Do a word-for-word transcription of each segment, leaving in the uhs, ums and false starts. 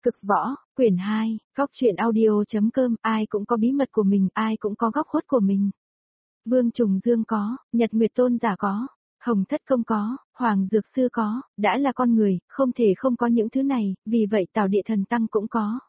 Cực võ, quyển hai, góc truyện audio.com, ai cũng có bí mật của mình, ai cũng có góc khuất của mình. Vương Trùng Dương có, Nhật Nguyệt Tôn giả có, Hồng Thất Công có, Hoàng Dược Sư có, đã là con người, không thể không có những thứ này, vì vậy Tào Địa Thần Tăng cũng có.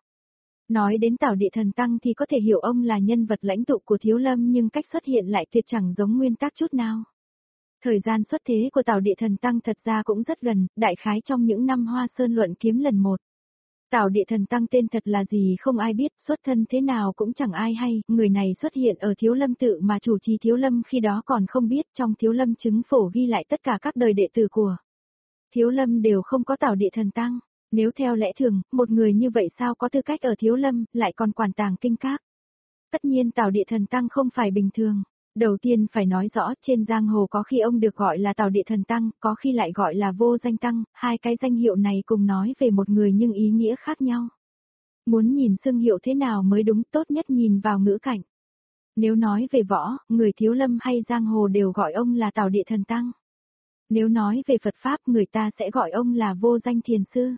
Nói đến Tào Địa Thần Tăng thì có thể hiểu ông là nhân vật lãnh tụ của Thiếu Lâm nhưng cách xuất hiện lại tuyệt chẳng giống nguyên tác chút nào. Thời gian xuất thế của Tào Địa Thần Tăng thật ra cũng rất gần, đại khái trong những năm Hoa Sơn luận kiếm lần một. Tào Địa Thần Tăng tên thật là gì không ai biết, xuất thân thế nào cũng chẳng ai hay, người này xuất hiện ở Thiếu Lâm tự mà chủ trì Thiếu Lâm khi đó còn không biết, trong Thiếu Lâm chứng phổ ghi lại tất cả các đời đệ tử của Thiếu Lâm đều không có Tào Địa Thần Tăng. Nếu theo lẽ thường, một người như vậy sao có tư cách ở Thiếu Lâm, lại còn quản tàng kinh các. Tất nhiên Tào Địa Thần Tăng không phải bình thường. Đầu tiên phải nói rõ, trên giang hồ có khi ông được gọi là Tào Địa Thần Tăng, có khi lại gọi là Vô Danh Tăng, hai cái danh hiệu này cùng nói về một người nhưng ý nghĩa khác nhau. Muốn nhìn xưng hiệu thế nào mới đúng, tốt nhất nhìn vào ngữ cảnh. Nếu nói về võ, người Thiếu Lâm hay giang hồ đều gọi ông là Tào Địa Thần Tăng. Nếu nói về Phật Pháp người ta sẽ gọi ông là Vô Danh Thiền Sư.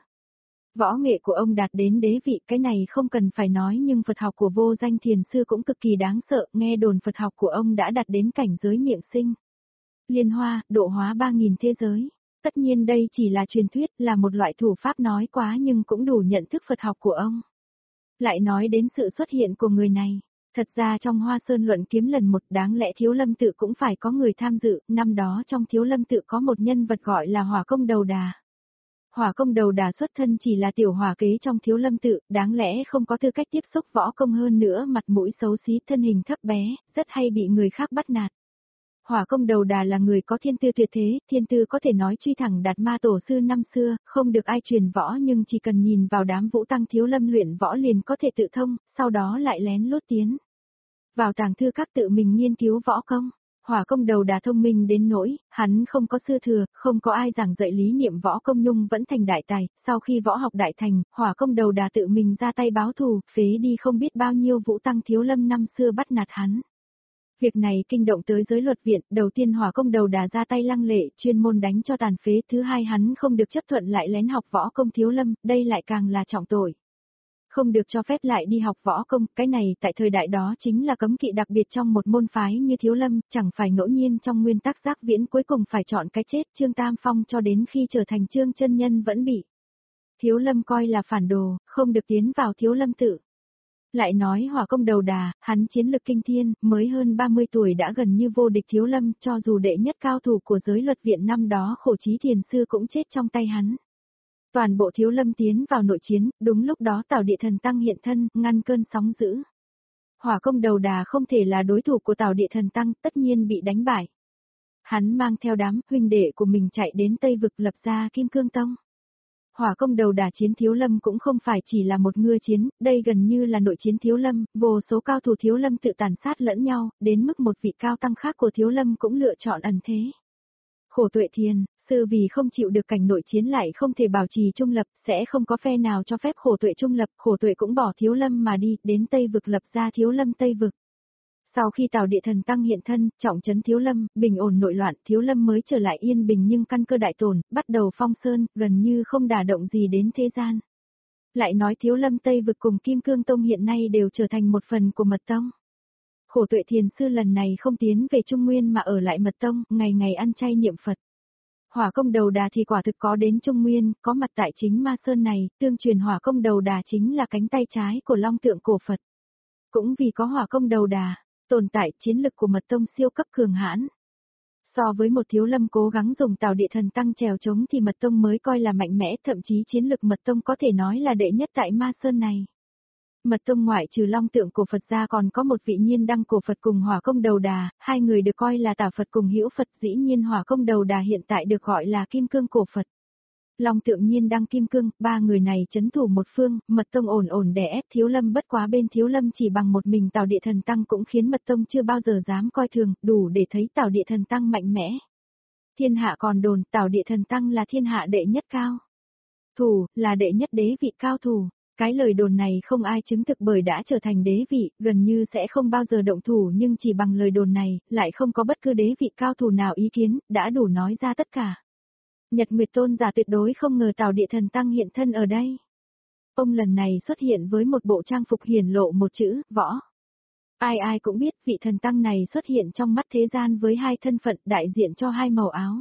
Võ nghệ của ông đạt đến đế vị, cái này không cần phải nói, nhưng Phật học của Vô Danh Thiền Sư cũng cực kỳ đáng sợ, nghe đồn Phật học của ông đã đạt đến cảnh giới miệng sinh. Liên hoa, độ hóa ba nghìn thế giới. Tất nhiên đây chỉ là truyền thuyết, là một loại thủ pháp nói quá nhưng cũng đủ nhận thức Phật học của ông. Lại nói đến sự xuất hiện của người này. Thật ra trong Hoa Sơn luận kiếm lần một đáng lẽ Thiếu Lâm tự cũng phải có người tham dự, năm đó trong Thiếu Lâm tự có một nhân vật gọi là Hỏa Công Đầu Đà. Hỏa Công Đầu Đà xuất thân chỉ là tiểu hỏa kế trong Thiếu Lâm tự, đáng lẽ không có tư cách tiếp xúc võ công, hơn nữa mặt mũi xấu xí, thân hình thấp bé, rất hay bị người khác bắt nạt. Hỏa Công Đầu Đà là người có thiên tư tuyệt thế, thiên tư có thể nói truy thẳng đạt ma tổ sư năm xưa, không được ai truyền võ nhưng chỉ cần nhìn vào đám vũ tăng Thiếu Lâm luyện võ liền có thể tự thông, sau đó lại lén lút tiến vào tàng thư các tự mình nghiên cứu võ công. Hỏa Công Đầu Đà thông minh đến nỗi, hắn không có sư thừa, không có ai giảng dạy lý niệm võ công nhưng vẫn thành đại tài, sau khi võ học đại thành, Hỏa Công Đầu Đà tự mình ra tay báo thù, phế đi không biết bao nhiêu vũ tăng Thiếu Lâm năm xưa bắt nạt hắn. Việc này kinh động tới giới luật viện, đầu tiên Hỏa Công Đầu Đà ra tay lăng lệ, chuyên môn đánh cho tàn phế, thứ hai hắn không được chấp thuận lại lén học võ công Thiếu Lâm, đây lại càng là trọng tội. Không được cho phép lại đi học võ công, cái này tại thời đại đó chính là cấm kỵ đặc biệt trong một môn phái như Thiếu Lâm, chẳng phải ngẫu nhiên trong nguyên tắc Giác Viễn cuối cùng phải chọn cái chết, Trương Tam Phong cho đến khi trở thành Trương chân nhân vẫn bị Thiếu Lâm coi là phản đồ, không được tiến vào Thiếu Lâm tự. Lại nói Hỏa Công Đầu Đà, hắn chiến lực kinh thiên, mới hơn ba mươi tuổi đã gần như vô địch Thiếu Lâm, cho dù đệ nhất cao thủ của giới luật viện năm đó Khổ Chí Thiền Sư cũng chết trong tay hắn. Toàn bộ Thiếu Lâm tiến vào nội chiến, đúng lúc đó Tào Địa Thần Tăng hiện thân, ngăn cơn sóng dữ. Hỏa Công Đầu Đà không thể là đối thủ của Tào Địa Thần Tăng, tất nhiên bị đánh bại. Hắn mang theo đám huynh đệ của mình chạy đến Tây Vực lập ra Kim Cương Tông. Hỏa Công Đầu Đà chiến Thiếu Lâm cũng không phải chỉ là một ngư chiến, đây gần như là nội chiến Thiếu Lâm, vô số cao thủ Thiếu Lâm tự tàn sát lẫn nhau, đến mức một vị cao tăng khác của Thiếu Lâm cũng lựa chọn ẩn thế. Khổ Tuệ Thiền Sư vì không chịu được cảnh nội chiến lại không thể bảo trì trung lập, sẽ không có phe nào cho phép Khổ Tuệ trung lập, Khổ Tuệ cũng bỏ Thiếu Lâm mà đi, đến Tây Vực lập ra Thiếu Lâm Tây Vực. Sau khi Tào Địa Thần Tăng hiện thân, trọng trấn Thiếu Lâm, bình ổn nội loạn, Thiếu Lâm mới trở lại yên bình nhưng căn cơ đại tổn, bắt đầu phong sơn, gần như không đả động gì đến thế gian. Lại nói Thiếu Lâm Tây Vực cùng Kim Cương Tông hiện nay đều trở thành một phần của Mật Tông. Khổ Tuệ Thiền Sư lần này không tiến về Trung Nguyên mà ở lại Mật Tông, ngày ngày ăn chay niệm Phật. Hỏa Công Đầu Đà thì quả thực có đến Trung Nguyên, có mặt tại chính Ma Sơn này, tương truyền Hỏa Công Đầu Đà chính là cánh tay trái của Long Tượng cổ Phật. Cũng vì có Hỏa Công Đầu Đà, tồn tại chiến lực của Mật Tông siêu cấp cường hãn. So với một Thiếu Lâm cố gắng dùng Tào Địa Thần Tăng trèo chống thì Mật Tông mới coi là mạnh mẽ, thậm chí chiến lực Mật Tông có thể nói là đệ nhất tại Ma Sơn này. Mật Tông ngoại trừ Long Tượng cổ Phật ra còn có một vị Nhiên Đăng cổ Phật cùng Hỏa Công Đầu Đà, hai người được coi là Tả Phật cùng Hữu Phật, dĩ nhiên Hỏa Công Đầu Đà hiện tại được gọi là Kim Cương cổ Phật. Long Tượng Nhiên Đăng Kim Cương, ba người này trấn thủ một phương, Mật Tông ổn ổn đè ép Thiếu Lâm, bất quá bên Thiếu Lâm chỉ bằng một mình Tào Địa Thần Tăng cũng khiến Mật Tông chưa bao giờ dám coi thường, đủ để thấy Tào Địa Thần Tăng mạnh mẽ. Thiên hạ còn đồn Tào Địa Thần Tăng là thiên hạ đệ nhất cao thủ, là đệ nhất đế vị cao thủ. Cái lời đồn này không ai chứng thực bởi đã trở thành đế vị, gần như sẽ không bao giờ động thủ, nhưng chỉ bằng lời đồn này, lại không có bất cứ đế vị cao thủ nào ý kiến, đã đủ nói ra tất cả. Nhật Nguyệt Tôn giả tuyệt đối không ngờ Tào Địa Thần Tăng hiện thân ở đây. Ông lần này xuất hiện với một bộ trang phục hiển lộ một chữ, võ. Ai ai cũng biết vị thần tăng này xuất hiện trong mắt thế gian với hai thân phận đại diện cho hai màu áo.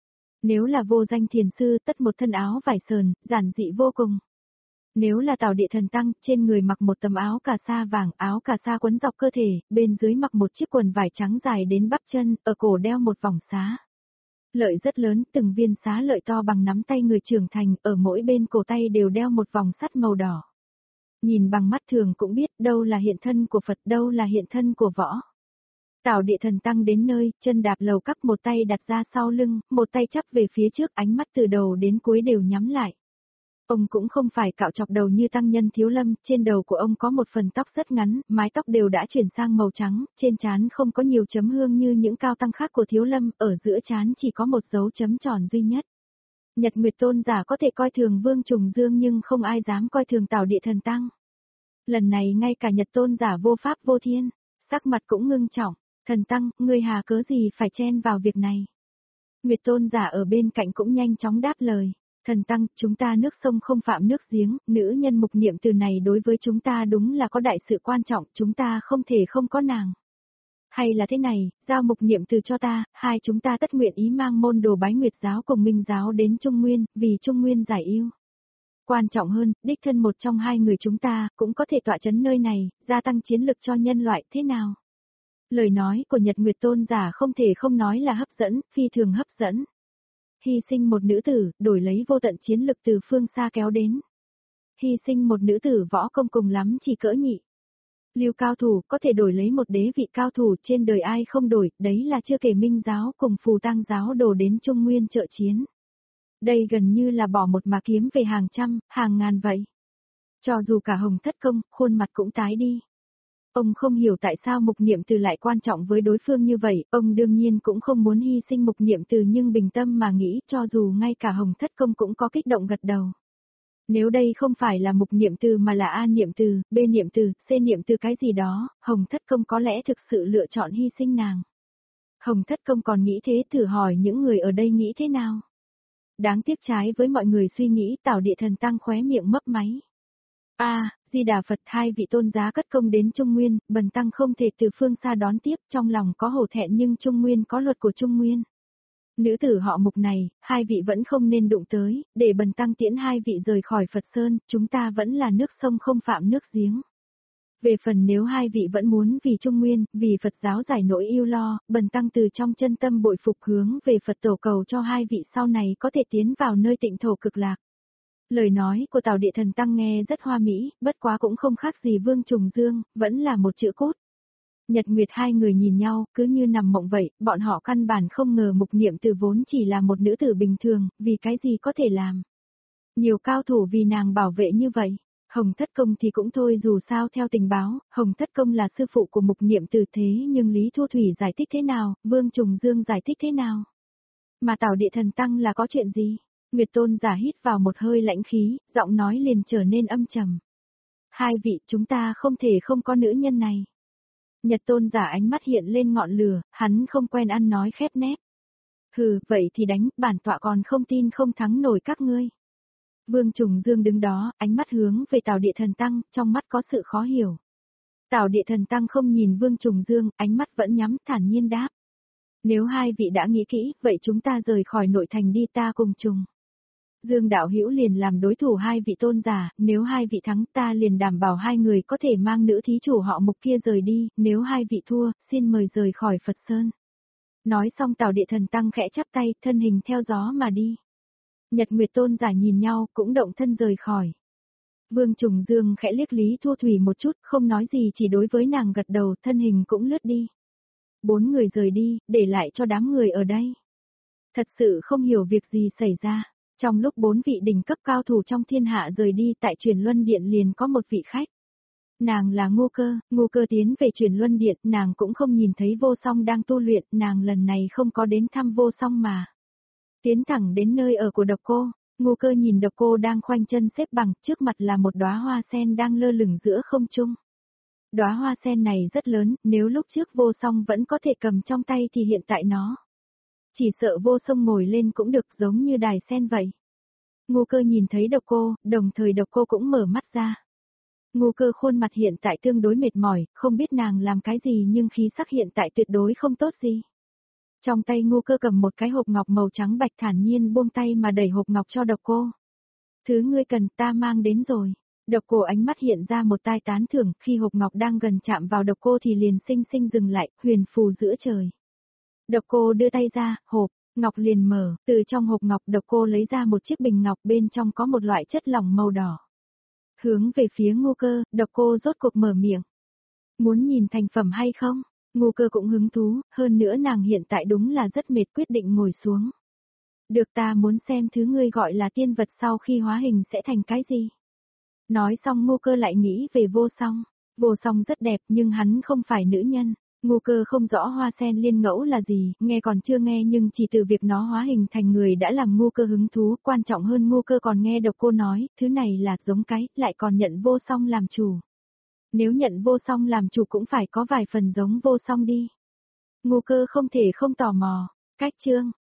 Nếu là vô danh thiền sư tất một thân áo vải sờn, giản dị vô cùng. Nếu là Tào Địa Thần Tăng, trên người mặc một tấm áo cà sa vàng, áo cà sa quấn dọc cơ thể, bên dưới mặc một chiếc quần vải trắng dài đến bắp chân, ở cổ đeo một vòng xá. Lợi rất lớn, từng viên xá lợi to bằng nắm tay người trưởng thành, ở mỗi bên cổ tay đều đeo một vòng sắt màu đỏ. Nhìn bằng mắt thường cũng biết đâu là hiện thân của Phật, đâu là hiện thân của võ. Tào Địa Thần Tăng đến nơi, chân đạp lầu các, một tay đặt ra sau lưng, một tay chắp về phía trước, ánh mắt từ đầu đến cuối đều nhắm lại. Ông cũng không phải cạo chọc đầu như tăng nhân Thiếu Lâm, trên đầu của ông có một phần tóc rất ngắn, mái tóc đều đã chuyển sang màu trắng, trên trán không có nhiều chấm hương như những cao tăng khác của Thiếu Lâm, ở giữa trán chỉ có một dấu chấm tròn duy nhất. Nhật Nguyệt Tôn giả có thể coi thường Vương Trùng Dương nhưng không ai dám coi thường Tào Địa Thần Tăng. Lần này ngay cả Nhật Tôn giả vô pháp vô thiên, sắc mặt cũng ngưng trọng, Thần Tăng, ngươi hà cớ gì phải chen vào việc này. Nguyệt Tôn giả ở bên cạnh cũng nhanh chóng đáp lời. Thần Tăng, chúng ta nước sông không phạm nước giếng, nữ nhân mục niệm từ này đối với chúng ta đúng là có đại sự quan trọng, chúng ta không thể không có nàng. Hay là thế này, giao mục niệm từ cho ta, hai chúng ta tất nguyện ý mang môn đồ Bái Nguyệt giáo cùng Minh giáo đến Trung Nguyên, vì Trung Nguyên giải yêu. Quan trọng hơn, đích thân một trong hai người chúng ta, cũng có thể tọa chấn nơi này, gia tăng chiến lực cho nhân loại, thế nào? Lời nói của Nhật Nguyệt Tôn giả không thể không nói là hấp dẫn, phi thường hấp dẫn. Hy sinh một nữ tử, đổi lấy vô tận chiến lực từ phương xa kéo đến. Hy sinh một nữ tử võ công cùng lắm chỉ cỡ nhị. Lưu cao thủ có thể đổi lấy một đế vị cao thủ trên đời ai không đổi, đấy là chưa kể Minh giáo cùng Phù Tang giáo đổ đến Trung Nguyên trợ chiến. Đây gần như là bỏ một mà kiếm về hàng trăm, hàng ngàn vậy. Cho dù cả Hồng Thất Công, khuôn mặt cũng tái đi. Ông không hiểu tại sao mục niệm từ lại quan trọng với đối phương như vậy, ông đương nhiên cũng không muốn hy sinh mục niệm từ nhưng bình tâm mà nghĩ cho dù ngay cả Hồng Thất Công cũng có kích động gật đầu. Nếu đây không phải là mục niệm từ mà là A niệm từ, B niệm từ, C niệm từ cái gì đó, Hồng Thất Công có lẽ thực sự lựa chọn hy sinh nàng. Hồng Thất Công còn nghĩ thế, thử hỏi những người ở đây nghĩ thế nào. Đáng tiếc trái với mọi người suy nghĩ, Tào Địa Thần Tăng khóe miệng mấp máy. A, à, Di Đà Phật, hai vị tôn giá cất công đến Trung Nguyên, bần tăng không thể từ phương xa đón tiếp, trong lòng có hổ thẹn nhưng Trung Nguyên có luật của Trung Nguyên. Nữ tử họ Mục này, hai vị vẫn không nên đụng tới, để bần tăng tiễn hai vị rời khỏi Phật Sơn, chúng ta vẫn là nước sông không phạm nước giếng. Về phần nếu hai vị vẫn muốn vì Trung Nguyên, vì Phật giáo giải nỗi yêu lo, bần tăng từ trong chân tâm bội phục hướng về Phật tổ cầu cho hai vị sau này có thể tiến vào nơi tịnh thổ cực lạc. Lời nói của Tào Địa Thần Tăng nghe rất hoa mỹ, bất quá cũng không khác gì Vương Trùng Dương, vẫn là một chữ cốt. Nhật Nguyệt hai người nhìn nhau, cứ như nằm mộng vậy, bọn họ căn bản không ngờ mục niệm từ vốn chỉ là một nữ tử bình thường, vì cái gì có thể làm. Nhiều cao thủ vì nàng bảo vệ như vậy. Hồng Thất Công thì cũng thôi dù sao theo tình báo, Hồng Thất Công là sư phụ của mục niệm từ thế nhưng Lý Thu Thủy giải thích thế nào, Vương Trùng Dương giải thích thế nào. Mà Tào Địa Thần Tăng là có chuyện gì? Nguyệt Tôn giả hít vào một hơi lãnh khí, giọng nói liền trở nên âm trầm. Hai vị chúng ta không thể không có nữ nhân này. Nhật Tôn giả ánh mắt hiện lên ngọn lửa, hắn không quen ăn nói khép nép. Hừ, vậy thì đánh, bản tọa còn không tin không thắng nổi các ngươi. Vương Trùng Dương đứng đó, ánh mắt hướng về Tào Địa Thần Tăng, trong mắt có sự khó hiểu. Tào Địa Thần Tăng không nhìn Vương Trùng Dương, ánh mắt vẫn nhắm, thản nhiên đáp. Nếu hai vị đã nghĩ kỹ, vậy chúng ta rời khỏi nội thành đi, ta cùng trùng. Dương đạo hữu liền làm đối thủ hai vị tôn giả, nếu hai vị thắng ta liền đảm bảo hai người có thể mang nữ thí chủ họ Mục kia rời đi, nếu hai vị thua, xin mời rời khỏi Phật Sơn. Nói xong Tào Địa Thần Tăng khẽ chắp tay, thân hình theo gió mà đi. Nhật Nguyệt tôn giả nhìn nhau, cũng động thân rời khỏi. Vương Trùng Dương khẽ liếc Lý Thu Thủy một chút, không nói gì chỉ đối với nàng gật đầu, thân hình cũng lướt đi. Bốn người rời đi, để lại cho đám người ở đây. Thật sự không hiểu việc gì xảy ra. Trong lúc bốn vị đỉnh cấp cao thủ trong thiên hạ rời đi tại Truyền Luân Điện liền có một vị khách. Nàng là Ngô Cơ, Ngô Cơ tiến về Truyền Luân Điện, nàng cũng không nhìn thấy Vô Song đang tu luyện, nàng lần này không có đến thăm Vô Song mà. Tiến thẳng đến nơi ở của Độc Cô, Ngô Cơ nhìn Độc Cô đang khoanh chân xếp bằng, trước mặt là một đóa hoa sen đang lơ lửng giữa không trung. Đóa hoa sen này rất lớn, nếu lúc trước Vô Song vẫn có thể cầm trong tay thì hiện tại nó. Chỉ sợ Vô Song ngồi lên cũng được giống như đài sen vậy. Ngô Cơ nhìn thấy độc cô, đồng thời độc cô cũng mở mắt ra. Ngô Cơ khuôn mặt hiện tại tương đối mệt mỏi, không biết nàng làm cái gì nhưng khí sắc hiện tại tuyệt đối không tốt gì. Trong tay Ngô Cơ cầm một cái hộp ngọc màu trắng bạch thản nhiên buông tay mà đẩy hộp ngọc cho độc cô. Thứ ngươi cần ta mang đến rồi. Độc cô ánh mắt hiện ra một tai tán thưởng, khi hộp ngọc đang gần chạm vào độc cô thì liền sinh sinh dừng lại, huyền phù giữa trời. Độc cô đưa tay ra, hộp, ngọc liền mở, từ trong hộp ngọc độc cô lấy ra một chiếc bình ngọc bên trong có một loại chất lỏng màu đỏ. Hướng về phía Ngô Cơ, độc cô rốt cuộc mở miệng. Muốn nhìn thành phẩm hay không? Ngô Cơ cũng hứng thú, hơn nữa nàng hiện tại đúng là rất mệt quyết định ngồi xuống. Được ta muốn xem thứ ngươi gọi là tiên vật sau khi hóa hình sẽ thành cái gì. Nói xong Ngô Cơ lại nghĩ về Vô Song. Vô Song rất đẹp nhưng hắn không phải nữ nhân. Ngô Cơ không rõ hoa sen liên ngẫu là gì, nghe còn chưa nghe nhưng chỉ từ việc nó hóa hình thành người đã làm Ngô Cơ hứng thú, quan trọng hơn Ngô Cơ còn nghe độc cô nói, thứ này là giống cái, lại còn nhận Vô Song làm chủ. Nếu nhận Vô Song làm chủ cũng phải có vài phần giống Vô Song đi. Ngô Cơ không thể không tò mò, cách chương.